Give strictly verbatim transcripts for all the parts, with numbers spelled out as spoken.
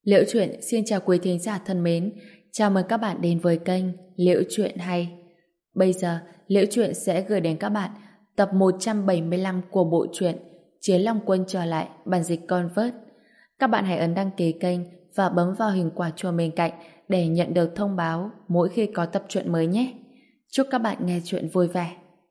Liễu Chuyện xin chào quý thính giả thân mến, chào mừng các bạn đến với kênh Liễu Chuyện Hay. Bây giờ, Liễu Chuyện sẽ gửi đến các bạn tập một trăm bảy mươi lăm của bộ truyện Chiến Long Quân trở lại bản dịch Convert. Các bạn hãy ấn đăng ký kênh và bấm vào hình quả chuông bên cạnh để nhận được thông báo mỗi khi có tập truyện mới nhé. Chúc các bạn nghe truyện vui vẻ.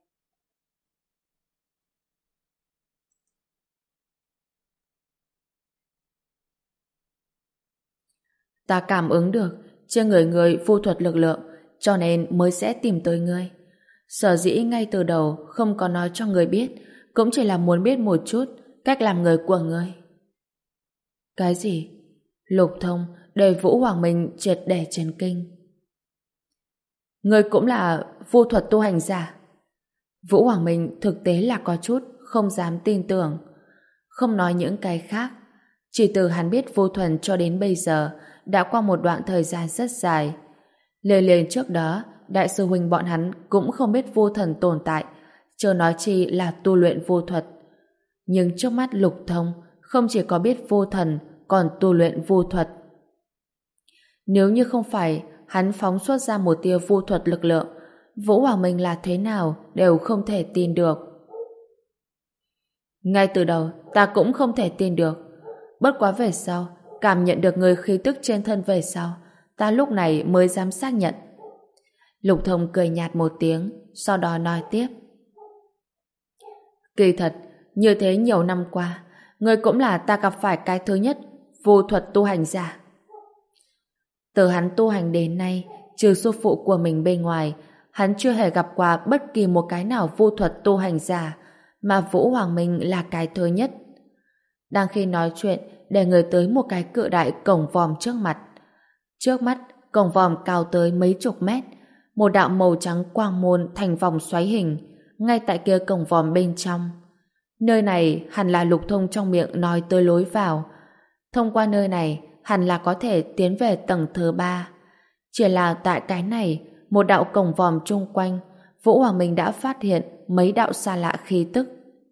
Ta cảm ứng được trên người người vô thuật lực lượng, cho nên mới sẽ tìm tới ngươi. Sở dĩ ngay từ đầu không có nói cho người biết, cũng chỉ là muốn biết một chút cách làm người của ngươi. Cái gì? Lục Thông để Vũ Hoàng Minh triệt để chấn kinh. Ngươi cũng là vô thuật tu hành giả? Vũ Hoàng Minh thực tế là có chút không dám tin tưởng. Không nói những cái khác, chỉ từ hắn biết vô thuần cho đến bây giờ đã qua một đoạn thời gian rất dài. Liền liền trước đó, đại sư huynh bọn hắn cũng không biết vô thần tồn tại, chớ nói chi là tu luyện vô thuật. Nhưng trước mắt Lục Thông không chỉ có biết vô thần, còn tu luyện vô thuật. Nếu như không phải hắn phóng xuất ra một tia vô thuật lực lượng, Vũ Hoàng Minh là thế nào đều không thể tin được. Ngay từ đầu ta cũng không thể tin được. Bất quá về sau, cảm nhận được người khí tức trên thân về sau, ta lúc này mới dám xác nhận. Lục Thông cười nhạt một tiếng, sau đó nói tiếp. Kỳ thật, như thế nhiều năm qua, người cũng là ta gặp phải cái thứ nhất vô thuật tu hành giả. Từ hắn tu hành đến nay, trừ sư phụ của mình bên ngoài, hắn chưa hề gặp qua bất kỳ một cái nào vô thuật tu hành giả, mà Vũ Hoàng Minh là cái thứ nhất. Đang khi nói chuyện, để người tới một cái cự đại cổng vòm trước mặt. Trước mắt, cổng vòm cao tới mấy chục mét, một đạo màu trắng quang môn thành vòng xoáy hình, ngay tại kia cổng vòm bên trong. Nơi này hẳn là Lục Thông trong miệng nói tới lối vào. Thông qua nơi này, hẳn là có thể tiến về tầng thứ ba. Chỉ là tại cái này, một đạo cổng vòm chung quanh, Vũ Hoàng Minh đã phát hiện mấy đạo xa lạ khí tức.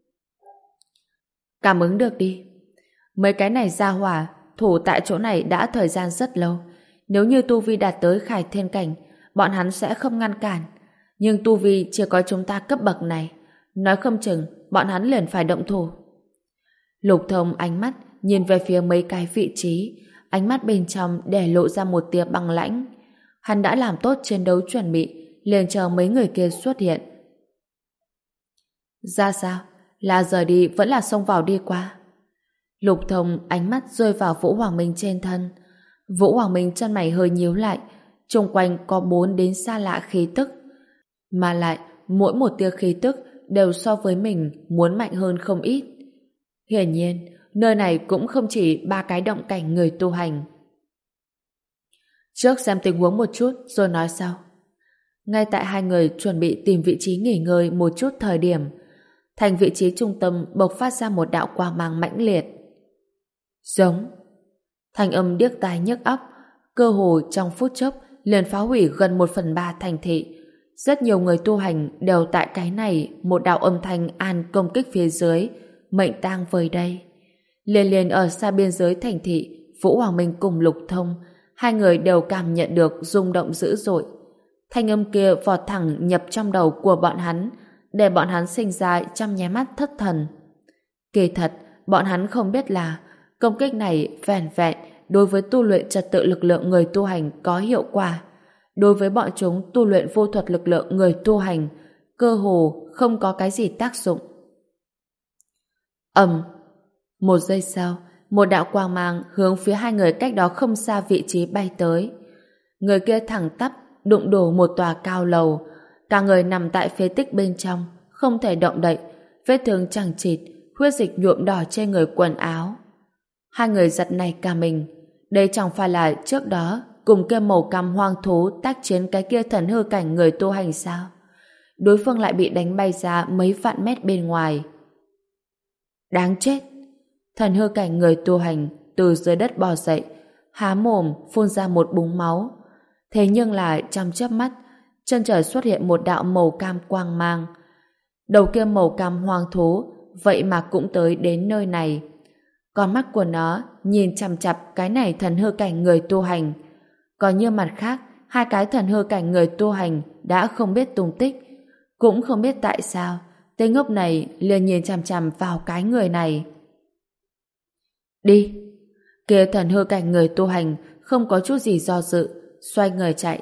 Cảm ứng được đi. Mấy cái này ra hỏa, thủ tại chỗ này đã thời gian rất lâu. Nếu như tu vi đạt tới Khải Thiên Cảnh, bọn hắn sẽ không ngăn cản. Nhưng tu vi chỉ có chúng ta cấp bậc này, nói không chừng bọn hắn liền phải động thủ. Lục Thông ánh mắt nhìn về phía mấy cái vị trí, ánh mắt bên trong để lộ ra một tia băng lãnh. Hắn đã làm tốt chiến đấu chuẩn bị, liền chờ mấy người kia xuất hiện. Ra sao? Là rời đi vẫn là xông vào đi qua? Lục Thông ánh mắt rơi vào Vũ Hoàng Minh trên thân. Vũ Hoàng Minh chân mày hơi nhíu lại, xung quanh có bốn đến xa lạ khí tức, mà lại mỗi một tia khí tức đều so với mình muốn mạnh hơn không ít. Hiển nhiên, nơi này cũng không chỉ ba cái động cảnh người tu hành. Trước xem tình huống một chút rồi nói sau. Ngay tại hai người chuẩn bị tìm vị trí nghỉ ngơi một chút thời điểm, thành vị trí trung tâm bộc phát ra một đạo quang mang mãnh liệt. Giống. Thanh âm điếc tai nhức óc, cơ hồ trong phút chốc liền phá hủy gần một phần ba thành thị. Rất nhiều người tu hành đều tại cái này một đạo âm thanh an công kích phía dưới, mệnh tang vời đây. Liền liền ở xa biên giới thành thị, Vũ Hoàng Minh cùng Lục Thông, hai người đều cảm nhận được rung động dữ dội. Thanh âm kia vọt thẳng nhập trong đầu của bọn hắn, để bọn hắn sinh ra trong nháy mắt thất thần. Kỳ thật, bọn hắn không biết là công kích này vẻn vẹn đối với tu luyện trật tự lực lượng người tu hành có hiệu quả. Đối với bọn chúng tu luyện vô thuật lực lượng người tu hành, cơ hồ không có cái gì tác dụng. Ầm, một giây sau, một đạo quang mang hướng phía hai người cách đó không xa vị trí bay tới. Người kia thẳng tắp đụng đổ một tòa cao lầu, cả người nằm tại phế tích bên trong, không thể động đậy, vết thương chằng chịt, huyết dịch nhuộm đỏ trên người quần áo. Hai người giật nảy cả mình, đây chẳng phải là trước đó cùng kia màu cam hoang thú tác chiến cái kia thần hư cảnh người tu hành sao? Đối phương lại bị đánh bay ra mấy vạn mét bên ngoài. Đáng chết! Thần hư cảnh người tu hành từ dưới đất bò dậy, há mồm phun ra một búng máu. Thế nhưng lại trong chớp mắt, chân trời xuất hiện một đạo màu cam quang mang. Đầu kia màu cam hoang thú, vậy mà cũng tới đến nơi này. Con mắt của nó nhìn chằm chằm cái này thần hư cảnh người tu hành. Còn như mặt khác, hai cái thần hư cảnh người tu hành đã không biết tung tích. Cũng không biết tại sao tên ngốc này liền nhìn chằm chằm vào cái người này. Đi! Kia thần hư cảnh người tu hành không có chút gì do dự, xoay người chạy.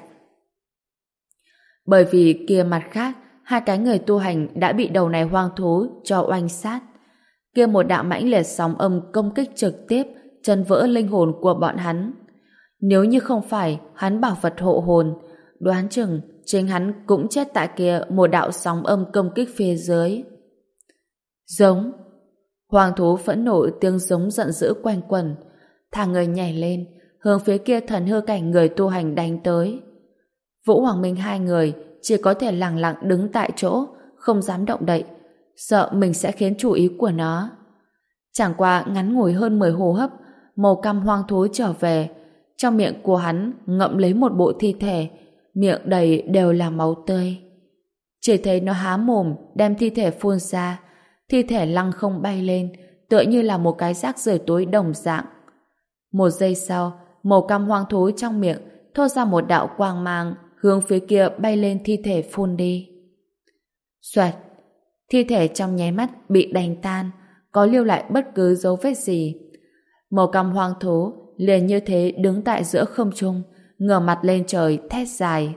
Bởi vì kia mặt khác, hai cái người tu hành đã bị đầu này hoang thú cho oanh sát. Kia một đạo mãnh liệt sóng âm công kích trực tiếp, chân vỡ linh hồn của bọn hắn. Nếu như không phải hắn bảo vật hộ hồn, đoán chừng chính hắn cũng chết tại kia một đạo sóng âm công kích phía dưới. Giống! Hoàng thú phẫn nộ tiếng giống giận dữ quanh quẩn, thằng người nhảy lên, hướng phía kia thần hư cảnh người tu hành đánh tới. Vũ Hoàng Minh hai người chỉ có thể lặng lặng đứng tại chỗ, không dám động đậy, sợ mình sẽ khiến chú ý của nó. Chẳng qua ngắn ngủi hơn mười hô hấp, màu cam hoang thú trở về, trong miệng của hắn ngậm lấy một bộ thi thể, miệng đầy đều là máu tươi. Chỉ thấy nó há mồm đem thi thể phun ra, thi thể lăng không bay lên, tựa như là một cái rác rưởi túi đồng dạng. Một giây sau, màu cam hoang thú trong miệng thốt ra một đạo quang mang, hướng phía kia bay lên thi thể phun đi. Xoẹt! Thi thể trong nháy mắt bị đánh tan, có lưu lại bất cứ dấu vết gì. Màu cam hoang thú liền như thế đứng tại giữa không trung, ngửa mặt lên trời thét dài.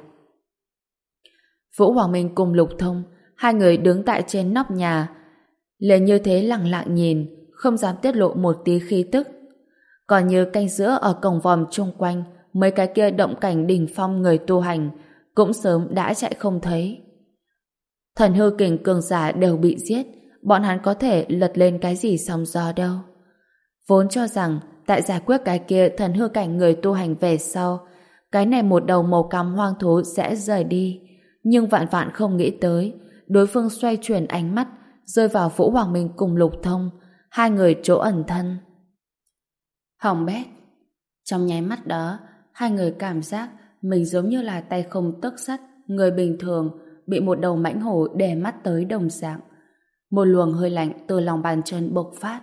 Vũ Hoàng Minh cùng Lục Thông, hai người đứng tại trên nóc nhà, liền như thế lặng lặng nhìn, không dám tiết lộ một tí khí tức. Còn như canh giữa ở cổng vòm chung quanh, mấy cái kia động cảnh đỉnh phong người tu hành cũng sớm đã chạy không thấy. Thần hư kình cường giả đều bị giết, bọn hắn có thể lật lên cái gì sóng gió đâu. Vốn cho rằng tại giải quyết cái kia thần hư cảnh người tu hành về sau, cái này một đầu màu cam hoang thú sẽ rời đi, nhưng vạn vạn không nghĩ tới đối phương xoay chuyển ánh mắt rơi vào Vũ Hoàng Minh cùng Lục Thông, hai người chỗ ẩn thân. Hỏng bét! Trong nháy mắt đó, hai người cảm giác mình giống như là tay không tấc sắt, người bình thường bị một đầu mãnh hổ đè mắt tới đồng dạng. Một luồng hơi lạnh từ lòng bàn chân bộc phát.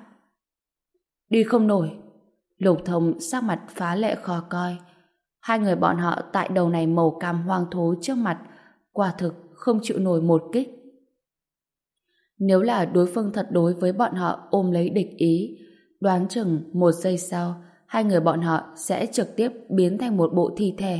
Đi không nổi! Lục Thông sắc mặt phá lệ khó coi. Hai người bọn họ tại đầu này màu cam hoang thú trước mặt, quả thực không chịu nổi một kích. Nếu là đối phương thật đối với bọn họ ôm lấy địch ý, đoán chừng một giây sau, hai người bọn họ sẽ trực tiếp biến thành một bộ thi thể.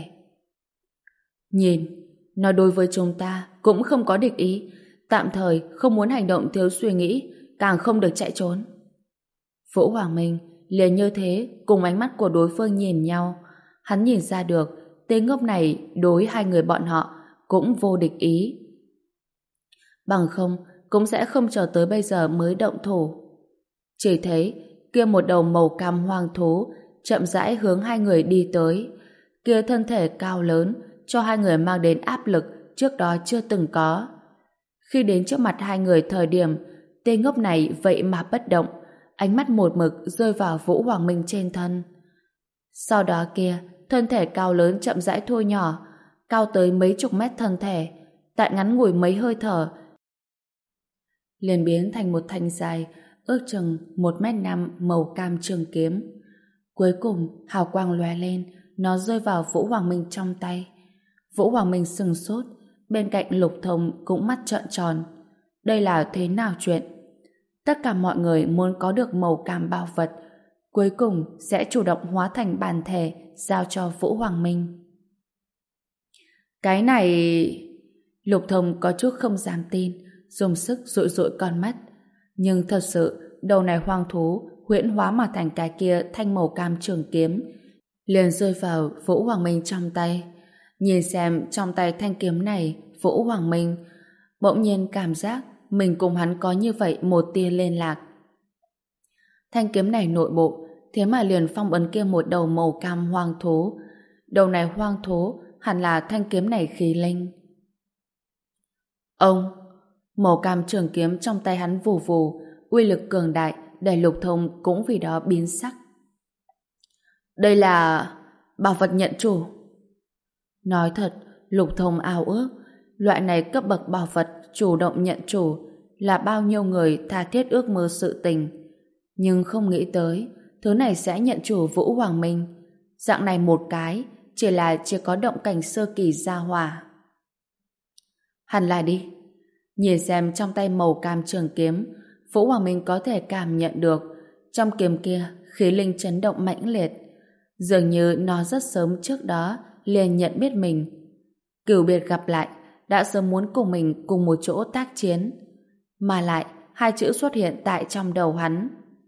Nhìn, nó đối với chúng ta cũng không có địch ý, tạm thời không muốn hành động thiếu suy nghĩ, càng không được chạy trốn. Vũ Hoàng Minh liền như thế cùng ánh mắt của đối phương nhìn nhau, hắn nhìn ra được tên ngốc này đối hai người bọn họ cũng vô địch ý. Bằng không cũng sẽ không chờ tới bây giờ mới động thủ. Chỉ thấy kia một đầu màu cam hoang thú chậm rãi hướng hai người đi tới, kia thân thể cao lớn cho hai người mang đến áp lực trước đó chưa từng có. Khi đến trước mặt hai người thời điểm, tên ngốc này vậy mà bất động, ánh mắt một mực rơi vào Vũ Hoàng Minh trên thân. Sau đó kia, thân thể cao lớn chậm rãi thu nhỏ, cao tới mấy chục mét thân thể, tại ngắn ngủi mấy hơi thở, liền biến thành một thanh dài, ước chừng một mét năm màu cam trường kiếm. Cuối cùng, hào quang lóe lên, nó rơi vào Vũ Hoàng Minh trong tay. Vũ Hoàng Minh sừng sốt, bên cạnh Lục Thông cũng mắt trợn tròn. Đây là thế nào chuyện? Tất cả mọi người muốn có được màu cam bảo vật, cuối cùng sẽ chủ động hóa thành bản thể giao cho Vũ Hoàng Minh. Cái này... Lục Thông có chút không dám tin, dùng sức dụi dụi con mắt. Nhưng thật sự, đầu này hoang thú huyễn hóa mà thành cái kia thanh màu cam trường kiếm, liền rơi vào Vũ Hoàng Minh trong tay. Nhìn xem trong tay thanh kiếm này, Vũ Hoàng Minh bỗng nhiên cảm giác mình cùng hắn có như vậy một tia liên lạc. Thanh kiếm này nội bộ, thế mà liền phong ấn kia một đầu màu cam hoang thú. Đầu này hoang thú hẳn là thanh kiếm này khí linh. Ông! Màu cam trường kiếm trong tay hắn vù vù, uy lực cường đại, để Lục Thông cũng vì đó biến sắc. Đây là... bảo vật nhận chủ. Nói thật, Lục Thông ao ước, loại này cấp bậc bảo vật chủ động nhận chủ là bao nhiêu người tha thiết ước mơ sự tình. Nhưng không nghĩ tới thứ này sẽ nhận chủ Vũ Hoàng Minh. Dạng này một cái chỉ là chỉ có động cảnh sơ kỳ gia hỏa. Hẳn là đi. Nhìn xem trong tay màu cam trường kiếm, Vũ Hoàng Minh có thể cảm nhận được trong kiếm kia khí linh chấn động mãnh liệt. Dường như nó rất sớm trước đó liền nhận biết mình. Cửu biệt gặp lại đã sớm muốn cùng mình cùng một chỗ tác chiến. Mà lại hai chữ xuất hiện tại trong đầu hắn.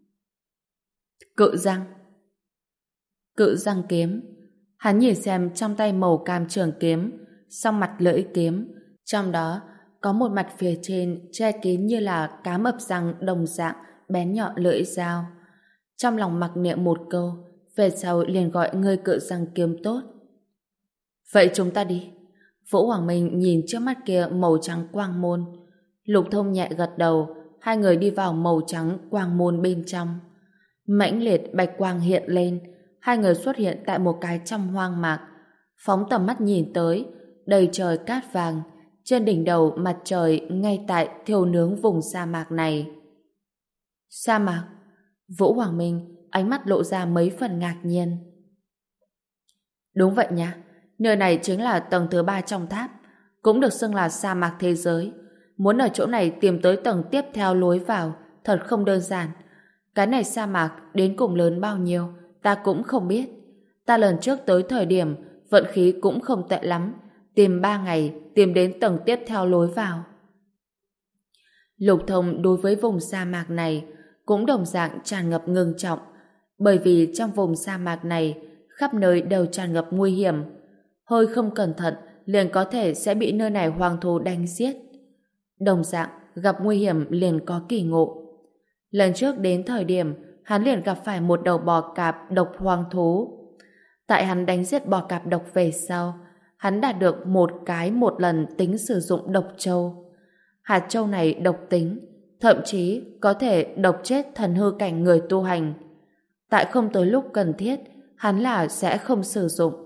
Cự răng. Cự răng kiếm. Hắn nhìn xem trong tay màu cam trường kiếm, song mặt lưỡi kiếm, trong đó có một mặt phía trên che kín như là cá mập răng đồng dạng bén nhọn lưỡi dao. Trong lòng mặc niệm một câu, về sau liền gọi người cự răng kiếm tốt. Vậy chúng ta đi. Vũ Hoàng Minh nhìn trước mắt kia màu trắng quang môn. Lục Thông nhẹ gật đầu, hai người đi vào màu trắng quang môn bên trong. Mãnh liệt bạch quang hiện lên, hai người xuất hiện tại một cái trong hoang mạc. Phóng tầm mắt nhìn tới, đầy trời cát vàng, trên đỉnh đầu mặt trời ngay tại thiêu nướng vùng sa mạc này. Sa mạc? Vũ Hoàng Minh ánh mắt lộ ra mấy phần ngạc nhiên. Đúng vậy nha, nơi này chính là tầng thứ ba trong tháp, cũng được xưng là sa mạc thế giới. Muốn ở chỗ này tìm tới tầng tiếp theo lối vào thật không đơn giản. Cái này sa mạc đến cùng lớn bao nhiêu ta cũng không biết. Ta lần trước tới thời điểm vận khí cũng không tệ lắm, tìm ba ngày tìm đến tầng tiếp theo lối vào. Lục Thông đối với vùng sa mạc này cũng đồng dạng tràn ngập ngưng trọng, bởi vì trong vùng sa mạc này khắp nơi đều tràn ngập nguy hiểm. Hơi không cẩn thận liền có thể sẽ bị nơi này hoang thú đánh giết. Đồng dạng gặp nguy hiểm liền có kỳ ngộ. Lần trước đến thời điểm hắn liền gặp phải một đầu bò cạp độc hoang thú. Tại hắn đánh giết bò cạp độc về sau, hắn đạt được một cái một lần tính sử dụng độc châu. Hạt châu này độc tính, thậm chí có thể độc chết thần hư cảnh người tu hành. Tại không tới lúc cần thiết, hắn là sẽ không sử dụng.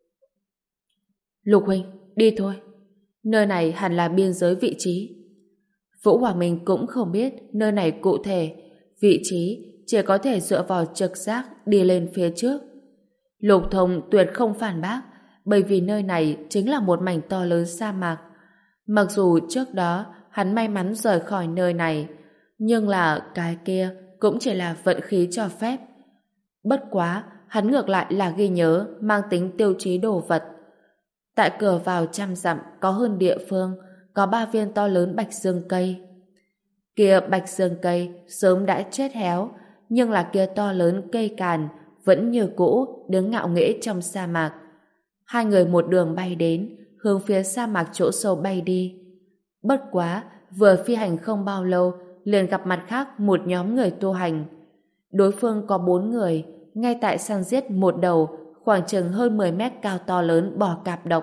Lục huynh, đi thôi. Nơi này hẳn là biên giới vị trí. Vũ Hoàng Minh cũng không biết nơi này cụ thể, vị trí chỉ có thể dựa vào trực giác đi lên phía trước. Lục Thông tuyệt không phản bác, bởi vì nơi này chính là một mảnh to lớn sa mạc. Mặc dù trước đó hắn may mắn rời khỏi nơi này, nhưng là cái kia cũng chỉ là vận khí cho phép. Bất quá, hắn ngược lại là ghi nhớ mang tính tiêu chí đồ vật. Tại cửa vào trăm dặm có hơn địa phương, có ba viên to lớn bạch dương cây. Kia bạch dương cây sớm đã chết héo, nhưng là kia to lớn cây càn vẫn như cũ đứng ngạo nghễ trong sa mạc. Hai người một đường bay đến, hướng phía sa mạc chỗ sâu bay đi. Bất quá, vừa phi hành không bao lâu, liền gặp mặt khác một nhóm người tu hành. Đối phương có bốn người, ngay tại săn giết một đầu khoảng chừng hơn mười mét cao to lớn bò cạp độc.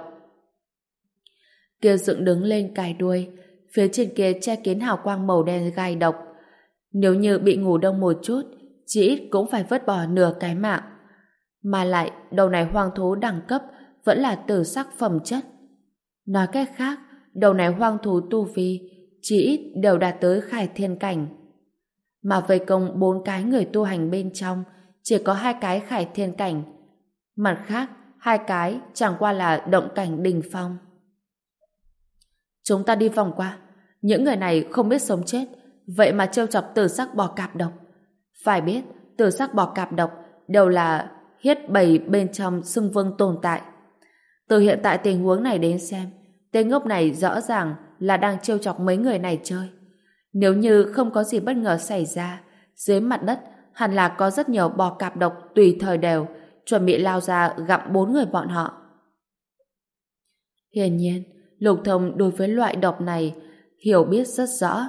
Kia dựng đứng lên cài đuôi, phía trên kia che kín hào quang màu đen gai độc. Nếu như bị ngủ đông một chút, chỉ ít cũng phải vứt bỏ nửa cái mạng. Mà lại, đầu này hoang thú đẳng cấp vẫn là tử sắc phẩm chất. Nói cách khác, đầu này hoang thú tu vi chỉ ít đều đạt tới khai thiên cảnh. Mà vây công bốn cái người tu hành bên trong chỉ có hai cái khai thiên cảnh. Mặt khác, hai cái chẳng qua là động cảnh đỉnh phong. Chúng ta đi vòng qua. Những người này không biết sống chết, vậy mà trêu chọc tử sắc bò cạp độc. Phải biết, tử sắc bò cạp độc đều là hiết bầy bên trong xưng vương tồn tại. Từ hiện tại tình huống này đến xem, tên ngốc này rõ ràng là đang trêu chọc mấy người này chơi. Nếu như không có gì bất ngờ xảy ra, dưới mặt đất hẳn là có rất nhiều bò cạp độc tùy thời đều chuẩn bị lao ra gặm bốn người bọn họ. Hiển nhiên, Lục Thông đối với loại độc này hiểu biết rất rõ.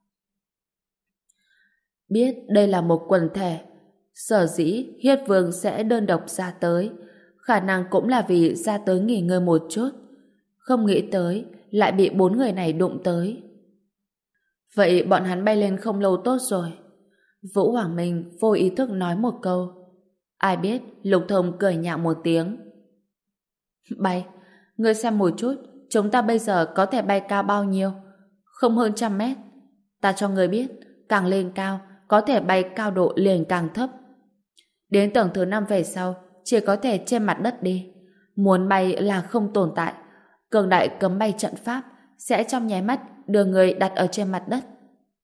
Biết đây là một quần thể, sở dĩ Hiết Vương sẽ đơn độc ra tới, khả năng cũng là vì ra tới nghỉ ngơi một chút, không nghĩ tới lại bị bốn người này đụng tới. Vậy bọn hắn bay lên không lâu tốt rồi. Vũ Hoàng Minh vô ý thức nói một câu. Ai biết Lục Thông cười nhạo một tiếng. Bay, ngươi xem một chút, chúng ta bây giờ có thể bay cao bao nhiêu? Không hơn trăm mét. Ta cho ngươi biết, càng lên cao có thể bay cao độ liền càng thấp. Đến tầng thứ năm về sau, chỉ có thể trên mặt đất đi. Muốn bay là không tồn tại. Cường đại cấm bay trận pháp sẽ trong nháy mắt đưa người đặt ở trên mặt đất.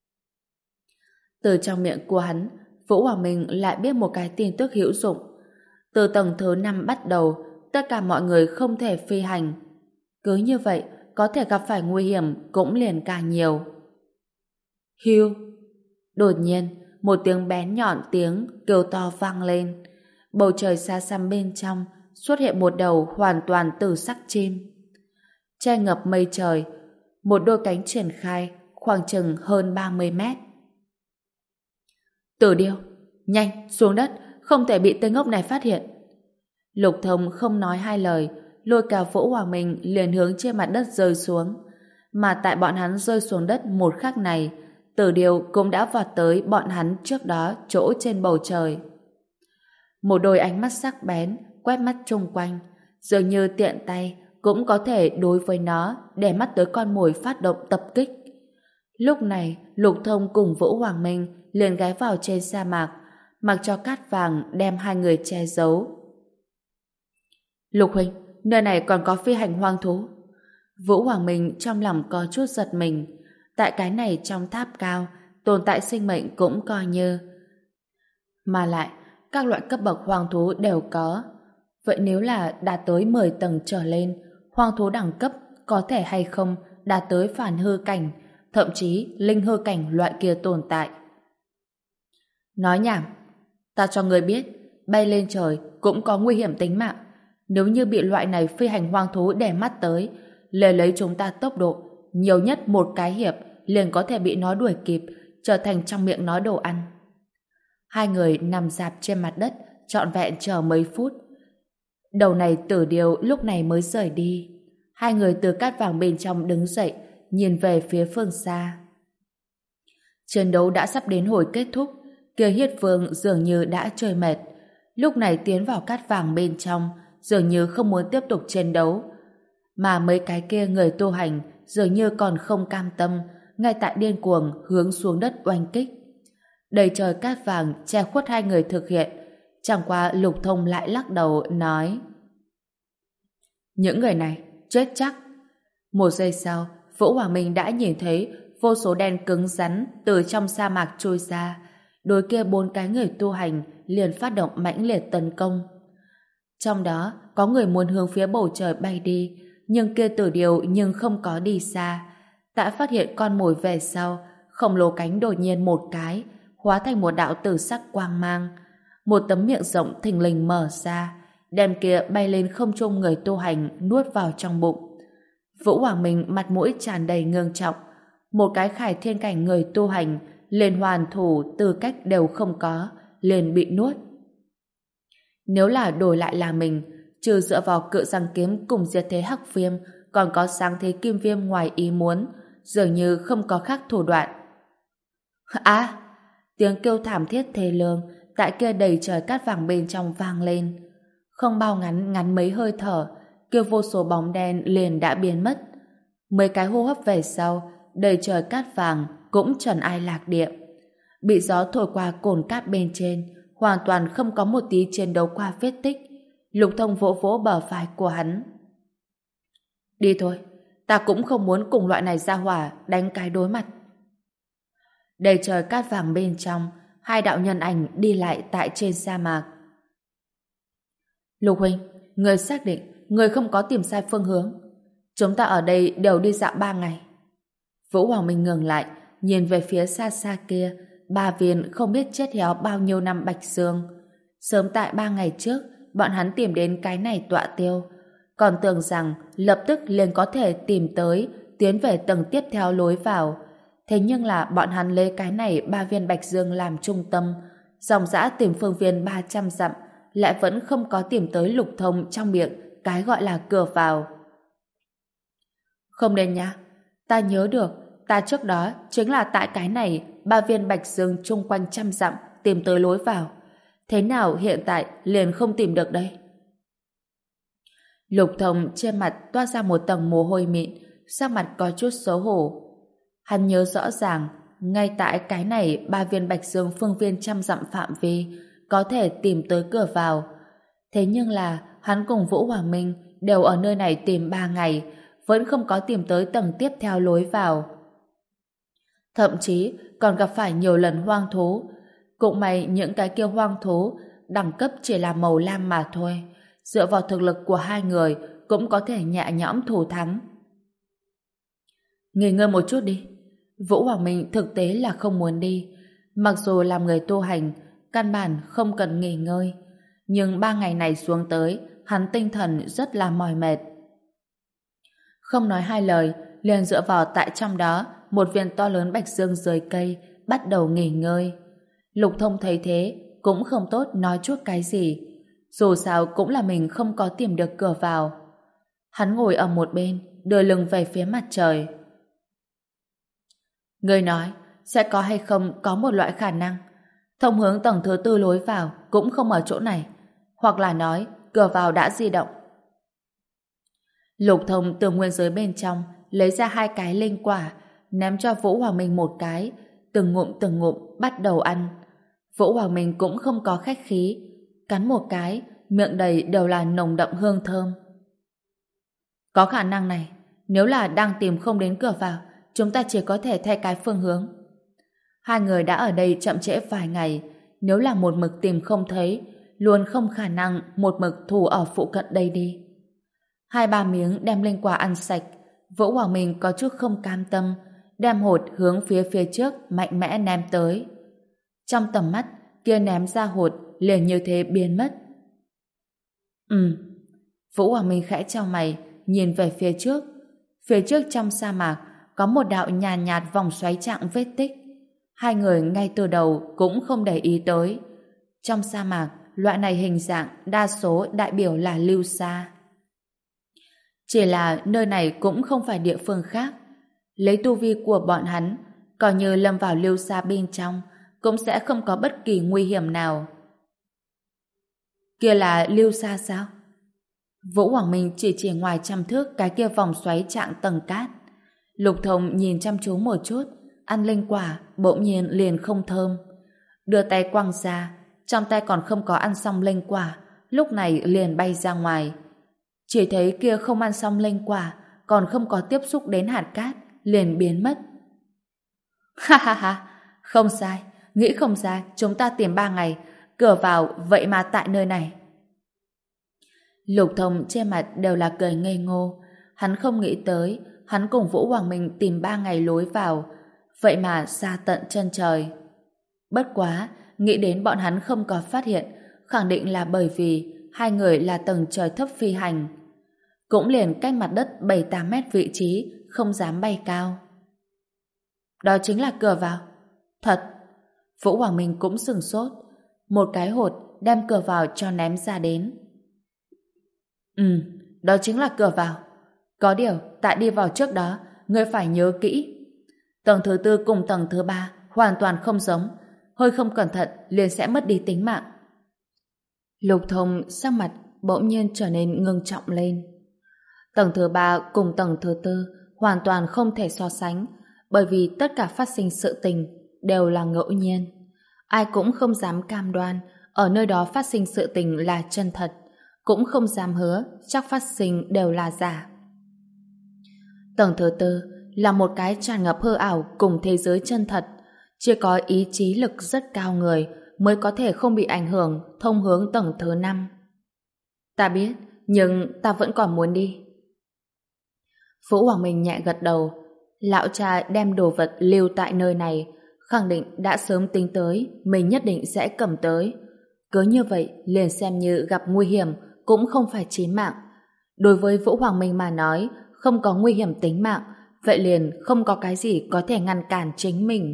Từ trong miệng của hắn, Vũ Hoàng Minh lại biết một cái tin tức hữu dụng. Từ tầng thứ năm bắt đầu, tất cả mọi người không thể phi hành. Cứ như vậy, có thể gặp phải nguy hiểm cũng liền càng nhiều. Hiu! Đột nhiên, một tiếng bén nhọn tiếng kêu to vang lên. Bầu trời xa xăm bên trong xuất hiện một đầu hoàn toàn từ sắc chim. Che ngập mây trời, một đôi cánh triển khai khoảng chừng hơn ba mươi mét. Tử Điêu, nhanh, xuống đất, không thể bị tên ngốc này phát hiện. Lục Thông không nói hai lời, lôi kéo Vũ Hoàng Minh liền hướng trên mặt đất rơi xuống. Mà tại bọn hắn rơi xuống đất một khắc này, Tử Điêu cũng đã vọt tới bọn hắn trước đó chỗ trên bầu trời. Một đôi ánh mắt sắc bén quét mắt chung quanh, dường như tiện tay cũng có thể đối với nó để mắt tới con mồi phát động tập kích. Lúc này, Lục Thông cùng Vũ Hoàng Minh liền ghé vào trên sa mạc, mặc cho cát vàng đem hai người che giấu. Lục huynh, nơi này còn có phi hành hoang thú. Vũ Hoàng Minh trong lòng có chút giật mình. Tại cái này trong tháp cao, tồn tại sinh mệnh cũng coi như. Mà lại, các loại cấp bậc hoang thú đều có. Vậy nếu là đạt tới mười tầng trở lên, hoang thú đẳng cấp có thể hay không đạt tới phản hư cảnh, thậm chí linh hư cảnh loại kia tồn tại. Nói nhảm, ta cho người biết, bay lên trời cũng có nguy hiểm tính mạng. Nếu như bị loại này phi hành hoang thú đè mắt tới, lời lấy chúng ta tốc độ, nhiều nhất một cái hiệp liền có thể bị nó đuổi kịp, trở thành trong miệng nó đồ ăn. Hai người nằm rạp trên mặt đất, trọn vẹn chờ mấy phút. Đầu này Tử Điêu lúc này mới rời đi. Hai người từ cát vàng bên trong đứng dậy, nhìn về phía phương xa. Chiến đấu đã sắp đến hồi kết thúc, kia Hiết Vương dường như đã chơi mệt. Lúc này tiến vào cát vàng bên trong, dường như không muốn tiếp tục chiến đấu. Mà mấy cái kia người tu hành dường như còn không cam tâm, ngay tại điên cuồng hướng xuống đất oanh kích. Đầy trời cát vàng che khuất hai người thực hiện. Chẳng qua Lục Thông lại lắc đầu nói: những người này chết chắc. Một giây sau, Vũ Hoàng Minh đã nhìn thấy vô số đen cứng rắn từ trong sa mạc trôi ra. Đối kia bốn cái người tu hành liền phát động mãnh liệt tấn công. Trong đó có người muốn hướng phía bầu trời bay đi, nhưng kia Tử Điêu nhưng không có đi xa. Đã phát hiện con mồi về sau, khổng lồ cánh đột nhiên một cái, hóa thành một đạo tử sắc quang mang. Một tấm miệng rộng thình lình mở ra, đem kia bay lên không trung người tu hành nuốt vào trong bụng. Vũ Hoàng Minh mặt mũi tràn đầy ngưng trọng. Một cái khải thiên cảnh người tu hành liền hoàn thủ tư cách đều không có, liền bị nuốt. Nếu là đổi lại là mình, trừ dựa vào cự răng kiếm cùng diệt thế hắc viêm, còn có sáng thế kim viêm ngoài ý muốn, dường như không có khác thủ đoạn. À! Tiếng kêu thảm thiết thê lương tại kia đầy trời cát vàng bên trong vang lên. Không bao ngắn ngắn mấy hơi thở, kia vô số bóng đen liền đã biến mất. Mấy cái hô hấp về sau, đầy trời cát vàng cũng trần ai lạc địa. Bị gió thổi qua cồn cát bên trên, hoàn toàn không có một tí chiến đấu qua vết tích. Lục Thông vỗ vỗ bờ vai của hắn. Đi thôi, ta cũng không muốn cùng loại này ra hỏa đánh cái đối mặt. Đầy trời cát vàng bên trong, hai đạo nhân ảnh đi lại tại trên sa mạc. Lục huynh, người xác định người không có tìm sai phương hướng. Chúng ta ở đây đều đi dạo ba ngày. Vũ Hoàng Minh ngừng lại, nhìn về phía xa xa kia, ba viên không biết chết héo bao nhiêu năm bạch dương. Sớm tại ba ngày trước, bọn hắn tìm đến cái này tọa tiêu, còn tưởng rằng lập tức liền có thể tìm tới, tiến về tầng tiếp theo lối vào. Thế nhưng là bọn hắn lấy cái này ba viên bạch dương làm trung tâm, dòng dã tìm phương viên ba trăm dặm, lại vẫn không có tìm tới Lục Thông trong miệng cái gọi là cửa vào. Không nên nha, ta nhớ được, ta trước đó chính là tại cái này ba viên bạch dương chung quanh trăm dặm tìm tới lối vào. Thế nào hiện tại liền không tìm được đây? Lục Thông trên mặt toát ra một tầng mồ hôi mịn, sắc mặt có chút xấu hổ. Hắn nhớ rõ ràng, ngay tại cái này ba viên Bạch Dương phương viên trăm dặm phạm vi có thể tìm tới cửa vào. Thế nhưng là hắn cùng Vũ Hoàng Minh đều ở nơi này tìm ba ngày, vẫn không có tìm tới tầng tiếp theo lối vào. Thậm chí còn gặp phải nhiều lần hoang thú. Cũng may những cái kia hoang thú đẳng cấp chỉ là màu lam mà thôi. Dựa vào thực lực của hai người cũng có thể nhẹ nhõm thủ thắng. Nghỉ ngơi một chút đi. Vũ Hoàng Minh thực tế là không muốn đi. Mặc dù làm người tu hành, căn bản không cần nghỉ ngơi. Nhưng ba ngày này xuống tới, hắn tinh thần rất là mỏi mệt. Không nói hai lời, liền dựa vào tại trong đó một viên to lớn Bạch Dương dưới cây, bắt đầu nghỉ ngơi. Lục Thông thấy thế, cũng không tốt nói chút cái gì. Dù sao cũng là mình không có tìm được cửa vào. Hắn ngồi ở một bên, đưa lưng về phía mặt trời. Ngươi nói, sẽ có hay không có một loại khả năng thông hướng tầng thứ tư lối vào cũng không ở chỗ này, hoặc là nói cửa vào đã di động. Lục Thông từ nguyên giới bên trong lấy ra hai cái linh quả, ném cho Vũ Hoàng Minh một cái, từng ngụm từng ngụm bắt đầu ăn. Vũ Hoàng Minh cũng không có khách khí, cắn một cái, miệng đầy đều là nồng đậm hương thơm. Có khả năng này, nếu là đang tìm không đến cửa vào, chúng ta chỉ có thể thay cái phương hướng. Hai người đã ở đây chậm trễ vài ngày, nếu là một mực tìm không thấy, luôn không khả năng một mực thủ ở phụ cận đây đi. Hai ba miếng đem linh quả ăn sạch, Vũ Hoàng Minh có chút không cam tâm, đem hột hướng phía phía trước mạnh mẽ ném tới. Trong tầm mắt, kia ném ra hột liền như thế biến mất. Ừ. Vũ Hoàng Minh khẽ chau mày, nhìn về phía trước. Phía trước trong sa mạc có một đạo nhàn nhạt, nhạt vòng xoáy trạng vết tích. Hai người ngay từ đầu cũng không để ý tới. Trong sa mạc, loại này hình dạng đa số đại biểu là lưu sa. Chỉ là nơi này cũng không phải địa phương khác. Lấy tu vi của bọn hắn, coi như lâm vào lưu sa bên trong, cũng sẽ không có bất kỳ nguy hiểm nào. Kia là lưu sa sao? Vũ Hoàng Minh chỉ chỉ ngoài trăm thước cái kia vòng xoáy trạng tầng cát. Lục Thông nhìn chăm chú một chút, ăn linh quả, bỗng nhiên liền không thơm. Đưa tay quăng ra, trong tay còn không có ăn xong linh quả, lúc này liền bay ra ngoài. Chỉ thấy kia không ăn xong linh quả, còn không có tiếp xúc đến hạt cát, liền biến mất. Ha ha ha, không sai, nghĩ không ra, chúng ta tìm ba ngày, cửa vào vậy mà tại nơi này. Lục Thông trên mặt đều là cười ngây ngô, hắn không nghĩ tới, hắn cùng Vũ Hoàng Minh tìm ba ngày lối vào, vậy mà xa tận chân trời. Bất quá, nghĩ đến bọn hắn không có phát hiện, khẳng định là bởi vì hai người là tầng trời thấp phi hành. Cũng liền cách mặt đất bảy tám mét vị trí, không dám bay cao. Đó chính là cửa vào. Thật. Vũ Hoàng Minh cũng sửng sốt. Một cái hột đem cửa vào cho ném ra đến. Ừ, đó chính là cửa vào. Có điều, tại đi vào trước đó, ngươi phải nhớ kỹ. Tầng thứ tư cùng tầng thứ ba hoàn toàn không giống. Hơi không cẩn thận liền sẽ mất đi tính mạng. Lục Thông sắc mặt bỗng nhiên trở nên ngưng trọng lên. Tầng thứ ba cùng tầng thứ tư hoàn toàn không thể so sánh, bởi vì tất cả phát sinh sự tình đều là ngẫu nhiên. Ai cũng không dám cam đoan ở nơi đó phát sinh sự tình là chân thật, cũng không dám hứa chắc phát sinh đều là giả. Tầng thứ tư là một cái tràn ngập hư ảo cùng thế giới chân thật, chỉ có ý chí lực rất cao người mới có thể không bị ảnh hưởng thông hướng tầng thứ năm. Ta biết, nhưng ta vẫn còn muốn đi. Vũ Hoàng Minh nhẹ gật đầu. Lão cha đem đồ vật lưu tại nơi này, khẳng định đã sớm tính tới mình nhất định sẽ cầm tới. Cứ như vậy liền xem như gặp nguy hiểm cũng không phải chí mạng. Đối với Vũ Hoàng Minh mà nói, không có nguy hiểm tính mạng, vậy liền không có cái gì có thể ngăn cản chính mình.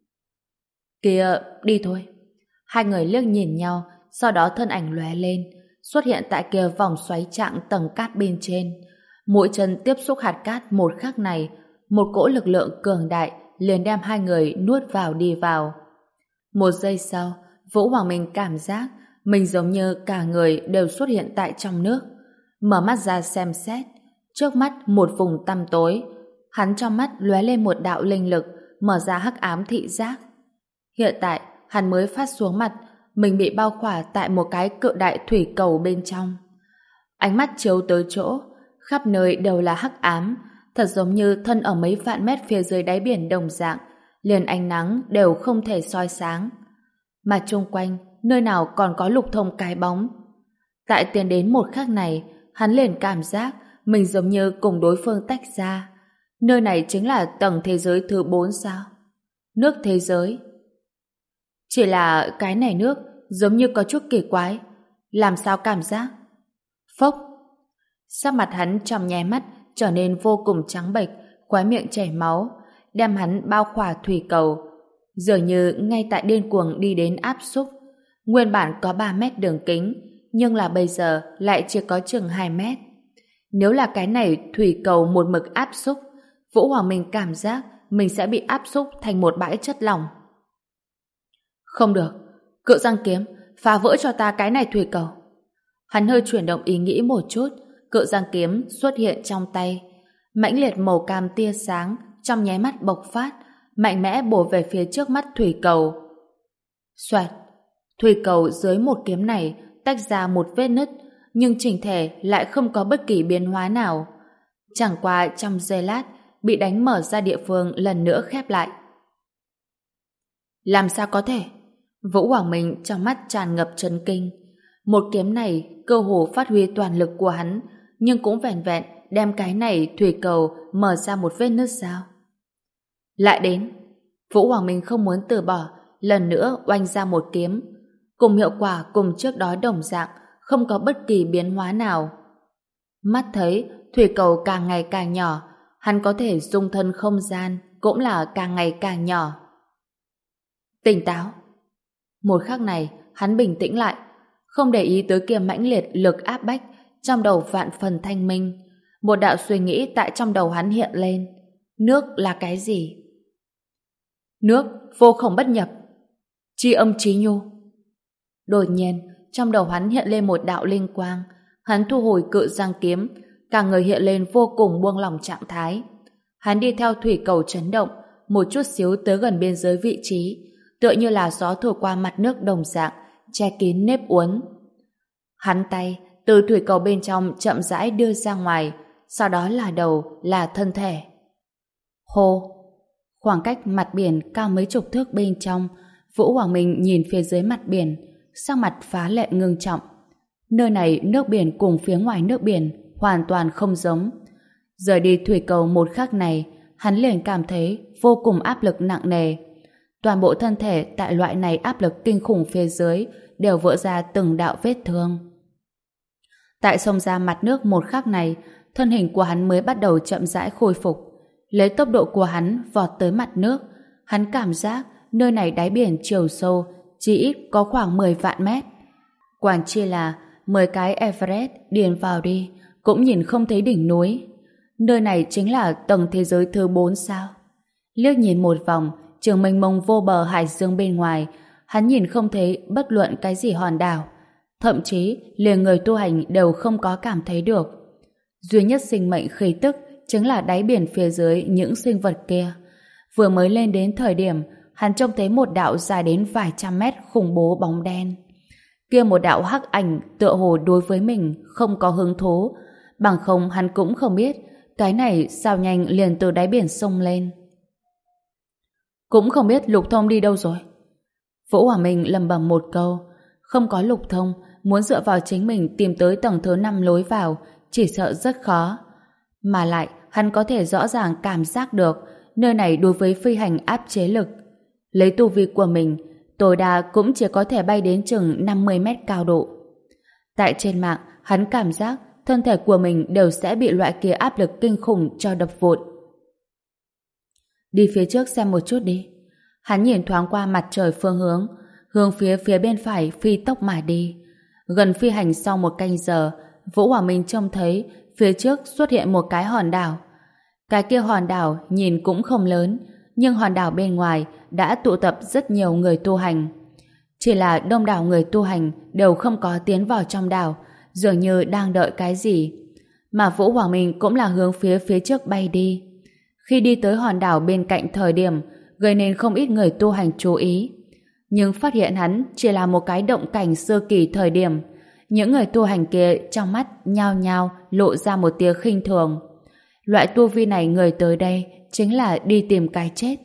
Kìa, đi thôi. Hai người liếc nhìn nhau, sau đó thân ảnh lóe lên, xuất hiện tại kia vòng xoáy trạng tầng cát bên trên. Mũi chân tiếp xúc hạt cát một khắc này, một cỗ lực lượng cường đại liền đem hai người nuốt vào đi vào. Một giây sau, Vũ Hoàng Minh cảm giác mình giống như cả người đều xuất hiện tại trong nước. Mở mắt ra xem xét, trước mắt một vùng tăm tối. Hắn trong mắt lóe lên một đạo linh lực, mở ra hắc ám thị giác. Hiện tại, hắn mới phát xuống mặt, mình bị bao khỏa tại một cái cự đại thủy cầu bên trong. Ánh mắt chiếu tới chỗ, khắp nơi đều là hắc ám, thật giống như thân ở mấy vạn mét phía dưới đáy biển đồng dạng, liền ánh nắng đều không thể soi sáng. Mà chung quanh, nơi nào còn có Lục Thông cái bóng. Tại tiến đến một khắc này, hắn liền cảm giác mình giống như cùng đối phương tách ra. Nơi này chính là tầng thế giới thứ bốn sao? Nước thế giới. Chỉ là cái này nước giống như có chút kỳ quái. Làm sao cảm giác? Phốc. Sắc mặt hắn trong nháy mắt trở nên vô cùng trắng bệch, khóe miệng chảy máu, đem hắn bao khỏa thủy cầu. Dường như ngay tại điên cuồng đi đến áp xúc. Nguyên bản có ba mét đường kính, nhưng là bây giờ lại chỉ có chừng hai mét. Nếu là cái này thủy cầu một mực áp xúc, Vũ Hoàng Minh cảm giác mình sẽ bị áp xúc thành một bãi chất lỏng. Không được, Cự Răng Kiếm, phá vỡ cho ta cái này thủy cầu. Hắn hơi chuyển động ý nghĩ một chút, Cự Răng Kiếm xuất hiện trong tay. Mãnh liệt màu cam tia sáng trong nháy mắt bộc phát, mạnh mẽ bổ về phía trước mắt thủy cầu. Xoẹt, thủy cầu dưới một kiếm này tách ra một vết nứt, nhưng chỉnh thể lại không có bất kỳ biến hóa nào. Chẳng qua trong giây lát, bị đánh mở ra địa phương lần nữa khép lại. Làm sao có thể? Vũ Hoàng Minh trong mắt tràn ngập chấn kinh. Một kiếm này cơ hồ phát huy toàn lực của hắn, nhưng cũng vẻn vẹn đem cái này thủy cầu mở ra một vết nứt sao? Lại đến. Vũ Hoàng Minh không muốn từ bỏ, lần nữa oanh ra một kiếm. Cùng hiệu quả cùng trước đó đồng dạng, không có bất kỳ biến hóa nào. Mắt thấy thủy cầu càng ngày càng nhỏ, hắn có thể dung thân không gian cũng là càng ngày càng nhỏ. Tỉnh táo. Một khắc này, hắn bình tĩnh lại, không để ý tới kia mãnh liệt lực áp bách, trong đầu vạn phần thanh minh. Một đạo suy nghĩ tại trong đầu hắn hiện lên. Nước là cái gì? Nước vô không bất nhập. Chi âm chí nhu. Đột nhiên, trong đầu hắn hiện lên một đạo linh quang. Hắn thu hồi Cự Răng Kiếm, cả người hiện lên vô cùng buông lỏng trạng thái. Hắn đi theo thủy cầu chấn động, một chút xíu tới gần biên giới vị trí, tựa như là gió thổi qua mặt nước đồng dạng, che kín nếp uốn. Hắn tay từ thủy cầu bên trong chậm rãi đưa ra ngoài, sau đó là đầu, là thân thể. Hô! Khoảng cách mặt biển cao mấy chục thước bên trong, Vũ Hoàng Minh nhìn phía dưới mặt biển, sắc mặt phá lệ ngưng trọng. Nơi này nước biển cùng phía ngoài nước biển hoàn toàn không giống. Rời đi thủy cầu một khắc này, hắn liền cảm thấy vô cùng áp lực nặng nề. Toàn bộ thân thể tại loại này áp lực kinh khủng phía dưới đều vỡ ra từng đạo vết thương. Tại xông ra mặt nước một khắc này, thân hình của hắn mới bắt đầu chậm rãi khôi phục. Lấy tốc độ của hắn vọt tới mặt nước, hắn cảm giác nơi này đáy biển chiều sâu chỉ ít có khoảng mười vạn mét. Quản chi là mười cái Everest điền vào đi cũng nhìn không thấy đỉnh núi. Nơi này chính là tầng thế giới thứ bốn sao? Liếc nhìn một vòng, trường mênh mông vô bờ hải dương bên ngoài, hắn nhìn không thấy bất luận cái gì hòn đảo. Thậm chí liền người tu hành đều không có cảm thấy được. Duy nhất sinh mệnh khí tức chính là đáy biển phía dưới những sinh vật kia. Vừa mới lên đến thời điểm, hắn trông thấy một đạo dài đến vài trăm mét khủng bố bóng đen. Kia một đạo hắc ảnh tựa hồ đối với mình không có hứng thú, bằng không hắn cũng không biết cái này sao nhanh liền từ đáy biển xông lên. Cũng không biết Lục Thông đi đâu rồi. Vũ Hỏa Minh lẩm bẩm một câu, không có Lục Thông, muốn dựa vào chính mình tìm tới tầng thứ năm lối vào chỉ sợ rất khó. Mà lại hắn có thể rõ ràng cảm giác được nơi này đối với phi hành áp chế lực. Lấy tu vi của mình, tối đa cũng chỉ có thể bay đến chừng năm mươi mét cao độ. Tại trên mạng, hắn cảm giác thân thể của mình đều sẽ bị loại kia áp lực kinh khủng cho đập vụn. Đi phía trước xem một chút đi. Hắn nhìn thoáng qua mặt trời phương hướng, hướng phía phía bên phải phi tốc mà đi. Gần phi hành sau một canh giờ, Vũ Hỏa Minh trông thấy phía trước xuất hiện một cái hòn đảo. Cái kia hòn đảo nhìn cũng không lớn, nhưng hòn đảo bên ngoài đã tụ tập rất nhiều người tu hành. Chỉ là đông đảo người tu hành đều không có tiến vào trong đảo, dường như đang đợi cái gì. Mà Vũ Hoàng Minh cũng là hướng phía phía trước bay đi. Khi đi tới hòn đảo bên cạnh thời điểm, gây nên không ít người tu hành chú ý. Nhưng phát hiện hắn chỉ là một cái động cảnh sơ kỳ thời điểm, những người tu hành kia trong mắt nhao nhao lộ ra một tia khinh thường. Loại tu vi này người tới đây chính là đi tìm cái chết.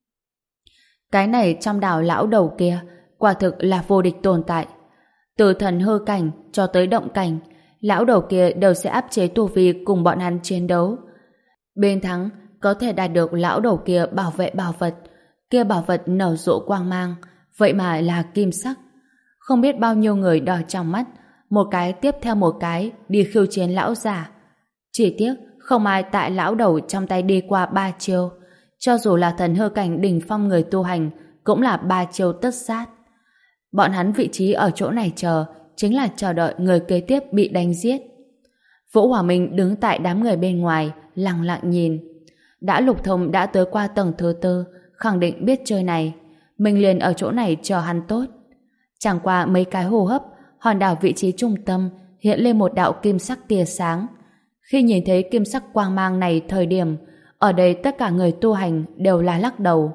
Cái này trong đảo lão đầu kia quả thực là vô địch tồn tại. Từ thần hư cảnh cho tới động cảnh, lão đầu kia đều sẽ áp chế tu vi cùng bọn hắn chiến đấu. Bên thắng có thể đạt được lão đầu kia bảo vệ bảo vật, kia bảo vật nở rộ quang mang, vậy mà là kim sắc. Không biết bao nhiêu người đỏ trong mắt, một cái tiếp theo một cái đi khiêu chiến lão giả. Chỉ tiếc không ai tại lão đầu trong tay đi qua ba chiêu, cho dù là thần hư cảnh đỉnh phong người tu hành cũng là ba chiêu tất sát. Bọn hắn vị trí ở chỗ này chờ chính là chờ đợi người kế tiếp bị đánh giết. Vũ Hòa Minh đứng tại đám người bên ngoài lặng lặng nhìn. Đã Lục Thông đã tới qua tầng thứ tư, khẳng định biết chơi này, mình liền ở chỗ này chờ hắn tốt. Chẳng qua mấy cái hô hấp, hòn đảo vị trí trung tâm hiện lên một đạo kim sắc tia sáng. Khi nhìn thấy kim sắc quang mang này thời điểm, ở đây tất cả người tu hành đều là lắc đầu.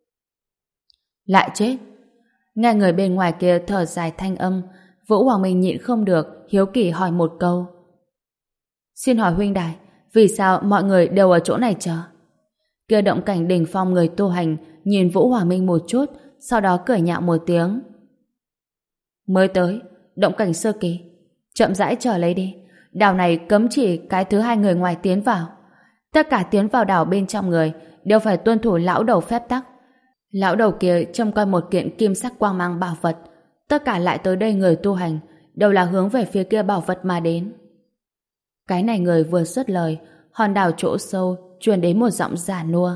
Lại chết! Nghe người bên ngoài kia thở dài thanh âm, Vũ Hoàng Minh nhịn không được, hiếu kỳ hỏi một câu. Xin hỏi huynh đài, vì sao mọi người đều ở chỗ này chờ? Kia động cảnh đỉnh phong người tu hành nhìn Vũ Hoàng Minh một chút, sau đó cười nhạo một tiếng. Mới tới, động cảnh sơ kỳ, chậm rãi chờ lấy đi. Đảo này cấm chỉ cái thứ hai người ngoài tiến vào. Tất cả tiến vào đảo bên trong người đều phải tuân thủ lão đầu phép tắc. Lão đầu kia trông coi một kiện kim sắc quang mang bảo vật, tất cả lại tới đây người tu hành đều là hướng về phía kia bảo vật mà đến. Cái này người vừa dứt lời, hòn đảo chỗ sâu truyền đến một giọng già nua.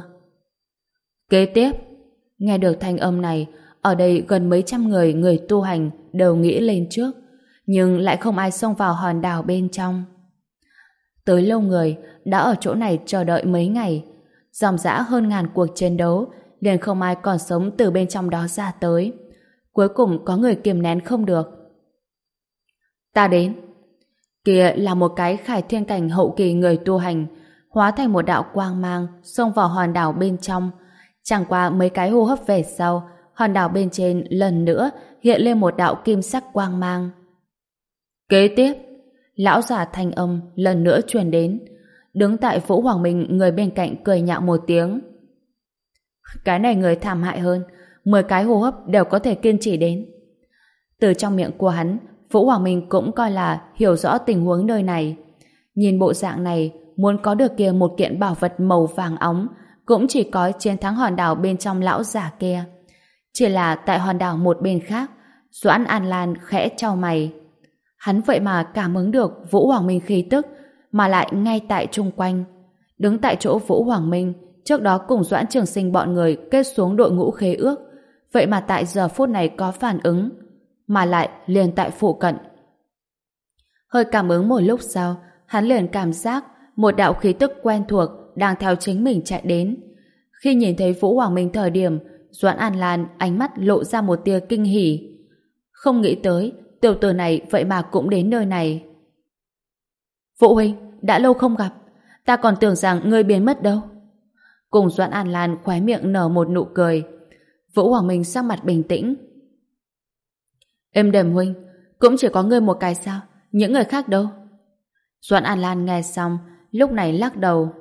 Kế tiếp, nghe được thanh âm này, ở đây gần mấy trăm người người tu hành đều nghĩ lên trước, nhưng lại không ai xông vào hòn đảo bên trong. Tới lâu người đã ở chỗ này chờ đợi mấy ngày, dòng dã hơn ngàn cuộc chiến đấu, liền không ai còn sống từ bên trong đó ra tới. Cuối cùng có người kiềm nén không được. Ta đến. Kia là một cái khải thiên cảnh hậu kỳ người tu hành, hóa thành một đạo quang mang xông vào hòn đảo bên trong. Chẳng qua mấy cái hô hấp về sau, hòn đảo bên trên lần nữa hiện lên một đạo kim sắc quang mang. Kế tiếp, lão già thanh âm lần nữa truyền đến. Đứng tại Vũ Hoàng Minh người bên cạnh cười nhạo một tiếng. Cái này người thảm hại hơn, mười cái hô hấp đều có thể kiên trì đến. Từ trong miệng của hắn, Vũ Hoàng Minh cũng coi là hiểu rõ tình huống nơi này. Nhìn bộ dạng này, muốn có được kia một kiện bảo vật màu vàng óng, cũng chỉ có chiến thắng hòn đảo bên trong lão giả kia. Chỉ là tại hòn đảo một bên khác, Doãn An Lan khẽ chau mày. Hắn vậy mà cảm ứng được Vũ Hoàng Minh khí tức, mà lại ngay tại chung quanh. Đứng tại chỗ Vũ Hoàng Minh, trước đó cùng Doãn Trường Sinh bọn người kết xuống đội ngũ khế ước, vậy mà tại giờ phút này có phản ứng, mà lại liền tại phụ cận. Hơi cảm ứng một lúc sau, hắn liền cảm giác một đạo khí tức quen thuộc đang theo chính mình chạy đến. Khi nhìn thấy Vũ Hoàng Minh thời điểm, Doãn An Lan ánh mắt lộ ra một tia kinh hỉ. Không nghĩ tới, tiểu tử này vậy mà cũng đến nơi này. Vũ huynh, đã lâu không gặp, ta còn tưởng rằng ngươi biến mất đâu. Cùng Doãn An Lan khóe miệng nở một nụ cười. Vũ Hoàng Minh sắc mặt bình tĩnh. Êm đềm huynh, cũng chỉ có ngươi một cái sao, những người khác đâu? Doãn An Lan nghe xong, lúc này lắc đầu.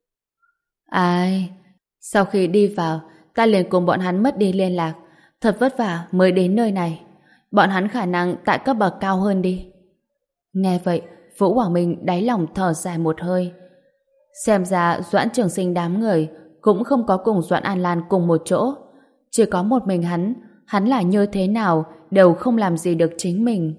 Ai, sau khi đi vào, ta liền cùng bọn hắn mất đi liên lạc, thật vất vả mới đến nơi này. Bọn hắn khả năng tại cấp bậc cao hơn đi. Nghe vậy, Vũ Hoàng Minh đáy lòng thở dài một hơi. Xem ra Doãn Trường Sinh đám người cũng không có cùng Doãn An Lan cùng một chỗ. Chỉ có một mình hắn, hắn là như thế nào đều không làm gì được chính mình.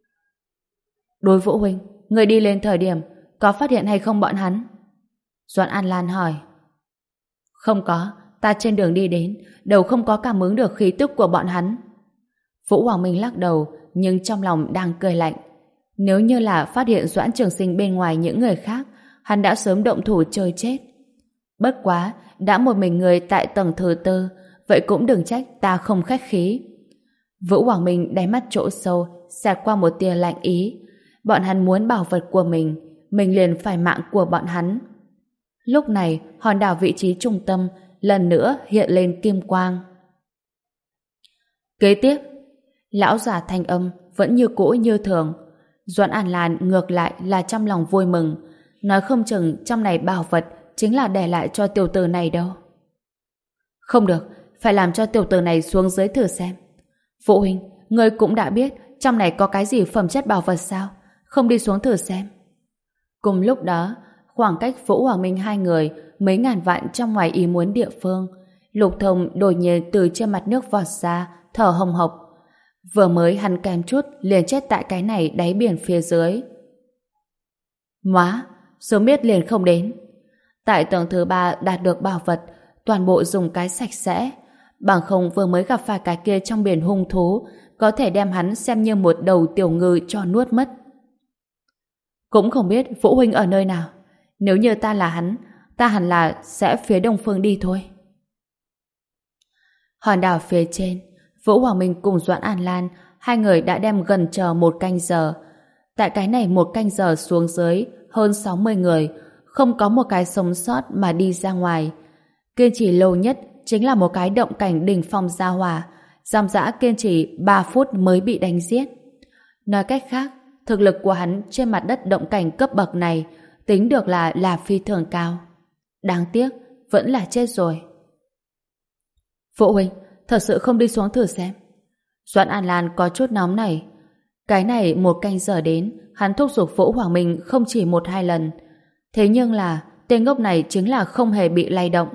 Đối Vũ huynh, người đi lên thời điểm có phát hiện hay không bọn hắn? Doãn An Lan hỏi. Không có, ta trên đường đi đến đều không có cảm ứng được khí tức của bọn hắn. Vũ Hoàng Minh lắc đầu, nhưng trong lòng đang cười lạnh. Nếu như là phát hiện Doãn Trường Sinh bên ngoài những người khác, hắn đã sớm động thủ chơi chết. Bất quá, đã một mình người tại tầng thứ tư, vậy cũng đừng trách ta không khách khí. Vũ Hoàng Minh đáy mắt chỗ sâu, xẹt qua một tia lạnh ý. Bọn hắn muốn bảo vật của mình, mình liền phải mạng của bọn hắn. Lúc này, hòn đảo vị trí trung tâm, lần nữa hiện lên kim quang. Kế tiếp, lão già thanh âm vẫn như cũ như thường. Doãn An Lan ngược lại là trong lòng vui mừng, nói không chừng trong này bảo vật chính là để lại cho tiểu tử này đâu. Không được, phải làm cho tiểu tử này xuống dưới thử xem. Phụ huynh, ngươi cũng đã biết trong này có cái gì phẩm chất bảo vật sao? Không đi xuống thử xem. Cùng lúc đó, khoảng cách Vũ Hoàng Minh hai người mấy ngàn vạn trong ngoài ý muốn địa phương, Lục Thông đột nhiên từ trên mặt nước vọt ra, thở hồng hộc. Vừa mới hắn kèm chút liền chết tại cái này đáy biển phía dưới. Móa, sớm biết liền không đến. Tại tầng thứ ba đạt được bảo vật, toàn bộ dùng cái sạch sẽ. Bằng không vừa mới gặp phải cái kia trong biển hung thú, có thể đem hắn xem như một đầu tiểu ngư cho nuốt mất. Cũng không biết Vũ huynh ở nơi nào. Nếu như ta là hắn, ta hẳn là sẽ phía đông phương đi thôi. Hòn đảo phía trên, Vũ Hoàng Minh cùng Doãn An Lan, hai người đã đem gần chờ một canh giờ. Tại cái này một canh giờ xuống dưới, hơn sáu mươi người, không có một cái sống sót mà đi ra ngoài. Kiên trì lâu nhất chính là một cái động cảnh đỉnh phong gia hỏa, dòng dã kiên trì ba phút mới bị đánh giết. Nói cách khác, thực lực của hắn trên mặt đất động cảnh cấp bậc này tính được là là phi thường cao. Đáng tiếc, vẫn là chết rồi. Phụ huynh, thật sự không đi xuống thử xem. Doãn An Lan có chút nóng này. Cái này một canh giờ đến, hắn thúc giục Vũ Hoàng Minh không chỉ một hai lần. Thế nhưng là, tên ngốc này chính là không hề bị lay động.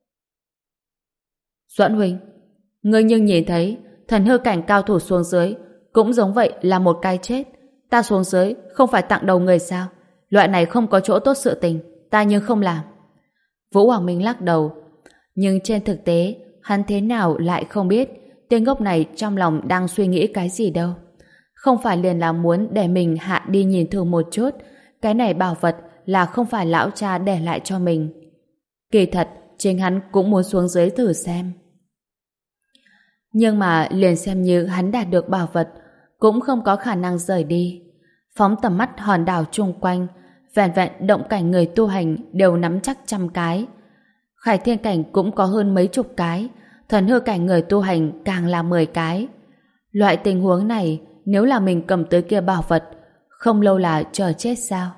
Doãn huynh, ngươi nhưng nhìn thấy thần hư cảnh cao thủ xuống dưới cũng giống vậy là một cái chết. Ta xuống dưới không phải tặng đầu người sao? Loại này không có chỗ tốt sự tình, ta nhưng không làm. Vũ Hoàng Minh lắc đầu. Nhưng trên thực tế, hắn thế nào lại không biết tên ngốc này trong lòng đang suy nghĩ cái gì đâu. Không phải liền là muốn để mình hạ đi nhìn thử một chút, cái này bảo vật là không phải lão cha để lại cho mình. Kỳ thật, chính hắn cũng muốn xuống dưới thử xem. Nhưng mà liền xem như hắn đạt được bảo vật, cũng không có khả năng rời đi. Phóng tầm mắt hòn đảo chung quanh, vẹn vẹn động cảnh người tu hành đều nắm chắc trăm cái. Khải thiên cảnh cũng có hơn mấy chục cái, thần hư cảnh người tu hành càng là mười cái. Loại tình huống này, nếu là mình cầm tới kia bảo vật, không lâu là chờ chết sao?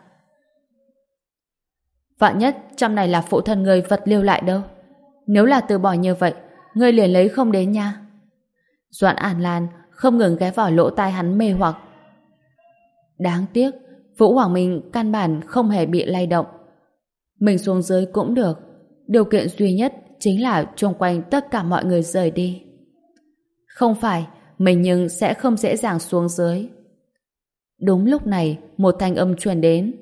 Vạn nhất trong này là phụ thân người vật lưu lại đâu. Nếu là từ bỏ như vậy, ngươi liền lấy không đến nha. Doãn An Lan không ngừng ghé vào lỗ tai hắn mê hoặc. Đáng tiếc, Vũ Hoàng Minh căn bản không hề bị lay động. Mình xuống dưới cũng được. Điều kiện duy nhất chính là chung quanh tất cả mọi người rời đi. Không phải, mình nhưng sẽ không dễ dàng xuống dưới. Đúng lúc này, một thanh âm truyền đến.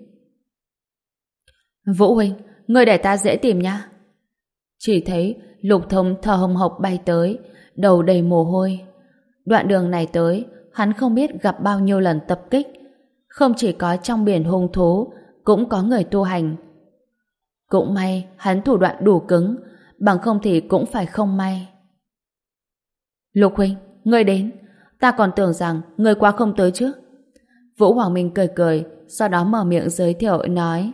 Vũ huynh, ngươi để ta dễ tìm nha. Chỉ thấy Lục Thông thở hồng hộc bay tới, đầu đầy mồ hôi. Đoạn đường này tới, hắn không biết gặp bao nhiêu lần tập kích. Không chỉ có trong biển hung thú, cũng có người tu hành. Cũng may hắn thủ đoạn đủ cứng, bằng không thì cũng phải không may. Lục huynh, ngươi đến. Ta còn tưởng rằng ngươi qua không tới chứ. Vũ Hoàng Minh cười cười, sau đó mở miệng giới thiệu nói.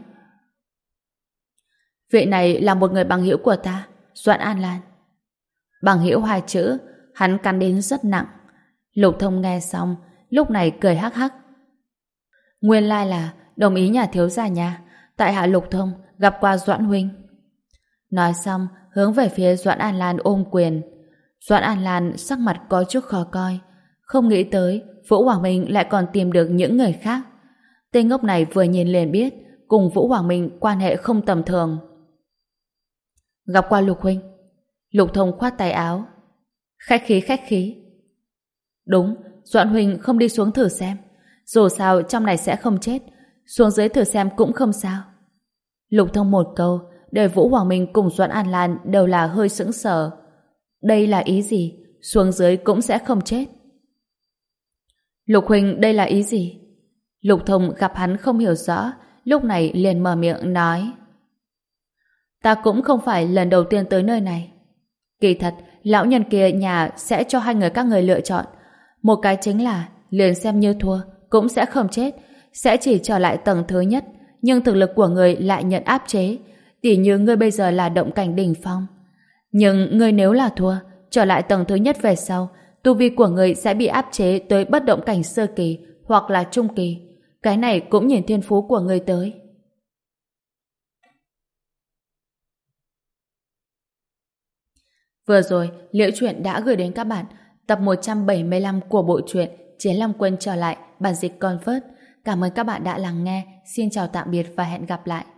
Vị này là một người bằng hữu của ta, Doãn An Lan. Bằng hữu hai chữ, hắn cắn đến rất nặng. Lục Thông nghe xong, lúc này cười hắc hắc. Nguyên lai là đồng ý nhà thiếu gia nhà, tại hạ Lục Thông gặp qua Doãn huynh. Nói xong, hướng về phía Doãn An Lan ôm quyền. Doãn An Lan sắc mặt có chút khó coi, không nghĩ tới Vũ Hoàng Minh lại còn tìm được những người khác. Tên ngốc này vừa nhìn liền biết cùng Vũ Hoàng Minh quan hệ không tầm thường. Gặp qua Lục huynh. Lục Thông khoát tay áo. Khách khí khách khí. Đúng, Doãn huynh không đi xuống thử xem. Dù sao trong này sẽ không chết, xuống dưới thử xem cũng không sao. Lục Thông một câu, để Vũ Hoàng Minh cùng Doãn An Lan đều là hơi sững sờ. Đây là ý gì? Xuống dưới cũng sẽ không chết. Lục huynh đây là ý gì? Lục Thông gặp hắn không hiểu rõ, lúc này liền mở miệng nói. Ta cũng không phải lần đầu tiên tới nơi này. Kỳ thật, lão nhân kia nhà sẽ cho hai người các người lựa chọn. Một cái chính là liền xem như thua, cũng sẽ không chết, sẽ chỉ trở lại tầng thứ nhất, nhưng thực lực của người lại nhận áp chế, tỉ như ngươi bây giờ là động cảnh đỉnh phong. Nhưng ngươi nếu là thua, trở lại tầng thứ nhất về sau, tu vi của ngươi sẽ bị áp chế tới bất động cảnh sơ kỳ hoặc là trung kỳ. Cái này cũng nhìn thiên phú của ngươi tới. Vừa rồi, Liễu Chuyện đã gửi đến các bạn tập một trăm bảy mươi lăm của bộ truyện Chiến Long Quân trở lại, bản dịch Convert. Cảm ơn các bạn đã lắng nghe. Xin chào tạm biệt và hẹn gặp lại.